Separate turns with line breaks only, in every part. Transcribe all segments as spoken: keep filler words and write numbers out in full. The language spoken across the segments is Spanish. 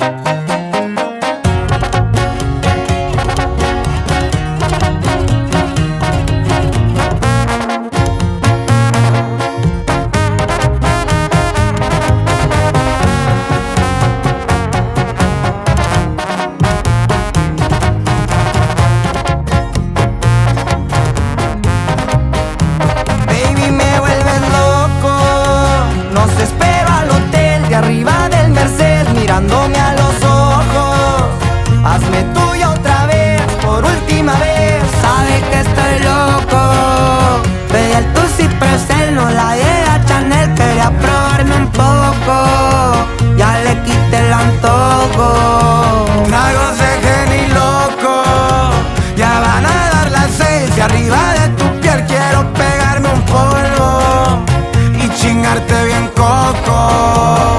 Mirándome a los ojos, hazme tuya otra vez, por última vez. Sabe que estoy loco, pedí el Tusi pero él no la llega Chanel. Quería probarme un poco, ya le quité el antojo.
Tragos de Henny loco, ya van a dar las seis. Y arriba de tu piel quiero pegarme un polvo y chingarte bien coco.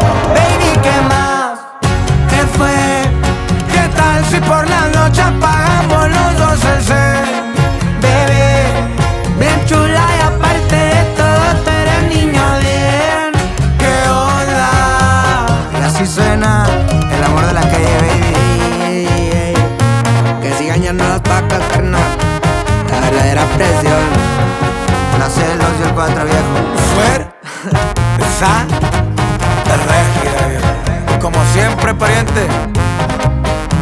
Si por la noche apagamos los dos el cel,
bebé, bien chula y aparte de todo tú eres niño bien.
¿qué onda?
Y así suena el amor de la calle, baby. Ey, ey, ey. Que sigan ya no las vacas, carnal. La verdadera presión. La celos y el cuatro viejo.
Fuer, esa, el regida, viejo. Como siempre, pariente.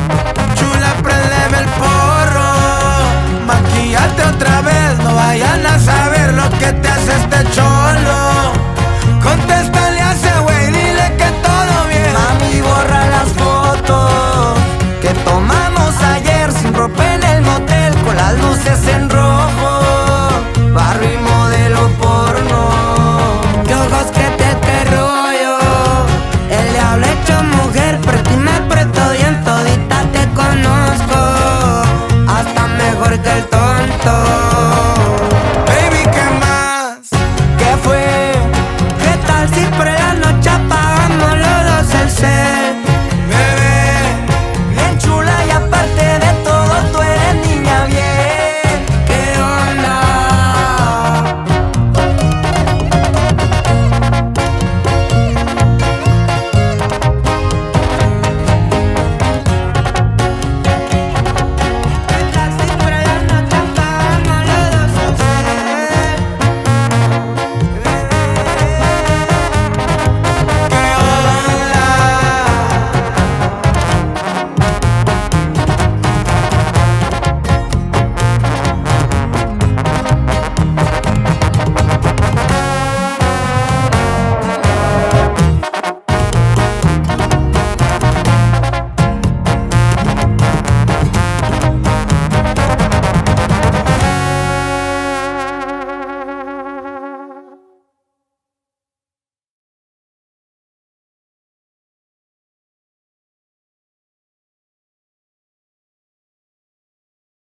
Chula, prendeme el porro, maquillate otra vez, no vayan a